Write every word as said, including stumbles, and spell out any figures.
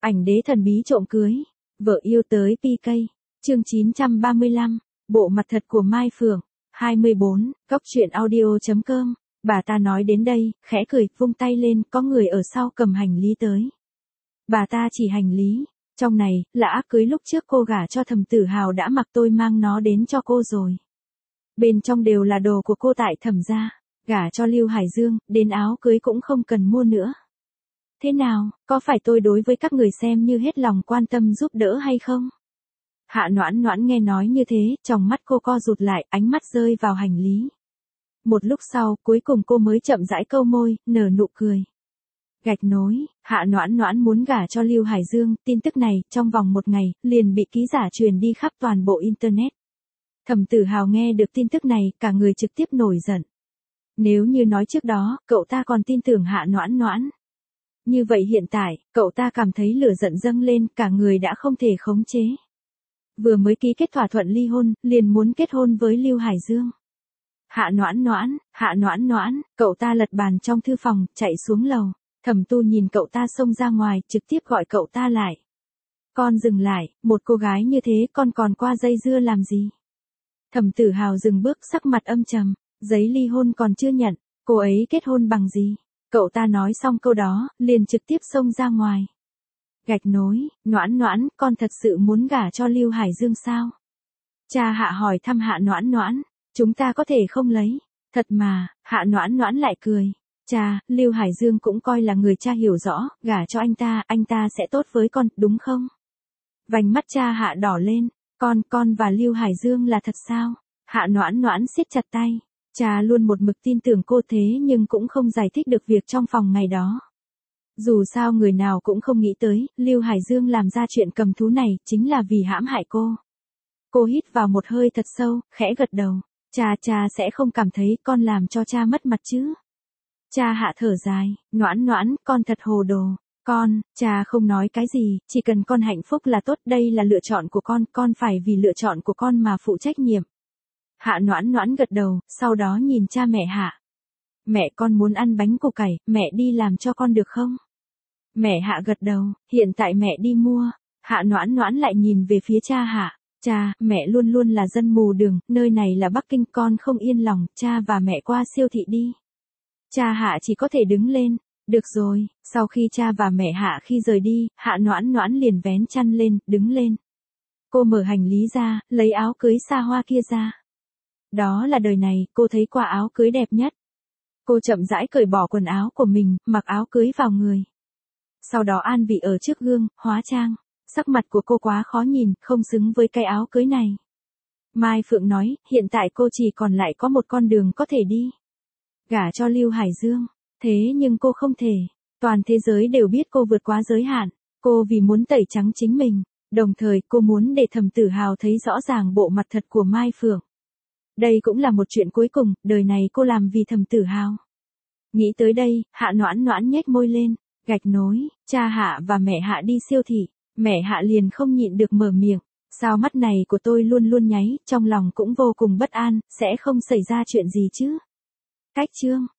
Ảnh đế thần bí trộm cưới, vợ yêu tới pê ca, chương chín trăm ba mươi lăm, bộ mặt thật của Mai Phượng, hai mươi bốn, góc truyện audio.com, bà ta nói đến đây, khẽ cười, vung tay lên, có người ở sau cầm hành lý tới. Bà ta chỉ hành lý, trong này, là áo cưới lúc trước cô gả cho Thẩm Tử Hào đã mặc, tôi mang nó đến cho cô rồi. Bên trong đều là đồ của cô tại Thẩm gia, gả cho Lưu Hải Dương, đến áo cưới cũng không cần mua nữa. Thế nào, có phải tôi đối với các người xem như hết lòng quan tâm giúp đỡ hay không? Hạ Noãn Noãn nghe nói như thế, trong mắt cô co rụt lại, ánh mắt rơi vào hành lý. Một lúc sau, cuối cùng cô mới chậm rãi câu môi, nở nụ cười. Gạch nối, Hạ Noãn Noãn muốn gả cho Lưu Hải Dương, tin tức này, trong vòng một ngày, liền bị ký giả truyền đi khắp toàn bộ Internet. Thẩm Tử Hào nghe được tin tức này, cả người trực tiếp nổi giận. Nếu như nói trước đó, cậu ta còn tin tưởng Hạ Noãn Noãn. Như vậy hiện tại, cậu ta cảm thấy lửa giận dâng lên, cả người đã không thể khống chế. Vừa mới ký kết thỏa thuận ly hôn, liền muốn kết hôn với Lưu Hải Dương. Hạ Noãn Noãn, Hạ Noãn Noãn, cậu ta lật bàn trong thư phòng, chạy xuống lầu. Thẩm Tu nhìn cậu ta xông ra ngoài, trực tiếp gọi cậu ta lại. Con dừng lại, một cô gái như thế con còn qua dây dưa làm gì? Thẩm Tử Hào dừng bước, sắc mặt âm trầm, giấy ly hôn còn chưa nhận, cô ấy kết hôn bằng gì? Cậu ta nói xong câu đó, liền trực tiếp xông ra ngoài. Gạch nối, Noãn Noãn, con thật sự muốn gả cho Lưu Hải Dương sao? Cha Hạ hỏi thăm Hạ Noãn Noãn, chúng ta có thể không lấy. Thật mà, Hạ Noãn Noãn lại cười. Cha, Lưu Hải Dương cũng coi là người cha hiểu rõ, gả cho anh ta, anh ta sẽ tốt với con, đúng không? Vành mắt cha Hạ đỏ lên, con, con và Lưu Hải Dương là thật sao? Hạ Noãn Noãn siết chặt tay. Cha luôn một mực tin tưởng cô thế nhưng cũng không giải thích được việc trong phòng ngày đó. Dù sao người nào cũng không nghĩ tới, Lưu Hải Dương làm ra chuyện cầm thú này, chính là vì hãm hại cô. Cô hít vào một hơi thật sâu, khẽ gật đầu. Cha cha sẽ không cảm thấy con làm cho cha mất mặt chứ. Cha Hạ thở dài, Noãn Noãn, con thật hồ đồ. Con, cha không nói cái gì, chỉ cần con hạnh phúc là tốt, đây là lựa chọn của con, con phải vì lựa chọn của con mà phụ trách nhiệm. Hạ Noãn Noãn gật đầu, sau đó nhìn cha mẹ Hạ. Mẹ con muốn ăn bánh củ cải, mẹ đi làm cho con được không? Mẹ Hạ gật đầu, hiện tại mẹ đi mua. Hạ Noãn Noãn lại nhìn về phía cha Hạ. Cha, mẹ luôn luôn là dân mù đường, nơi này là Bắc Kinh, con không yên lòng, cha và mẹ qua siêu thị đi. Cha Hạ chỉ có thể đứng lên. Được rồi, sau khi cha và mẹ Hạ khi rời đi, Hạ Noãn Noãn liền vén chăn lên, đứng lên. Cô mở hành lý ra, lấy áo cưới xa hoa kia ra. Đó là đời này, cô thấy qua áo cưới đẹp nhất. Cô chậm rãi cởi bỏ quần áo của mình, mặc áo cưới vào người. Sau đó an vị ở trước gương, hóa trang. Sắc mặt của cô quá khó nhìn, không xứng với cái áo cưới này. Mai Phượng nói, hiện tại cô chỉ còn lại có một con đường có thể đi. Gả cho Lưu Hải Dương. Thế nhưng cô không thể. Toàn thế giới đều biết cô vượt quá giới hạn. Cô vì muốn tẩy trắng chính mình. Đồng thời cô muốn để Thẩm Tử Hào thấy rõ ràng bộ mặt thật của Mai Phượng. Đây cũng là một chuyện cuối cùng, đời này cô làm vì Thẩm Tử Hào. Nghĩ tới đây, Hạ Noãn Noãn nhếch môi lên, gạch nối, cha Hạ và mẹ Hạ đi siêu thị, mẹ Hạ liền không nhịn được mở miệng, sao mắt này của tôi luôn luôn nháy, trong lòng cũng vô cùng bất an, sẽ không xảy ra chuyện gì chứ. Cách chương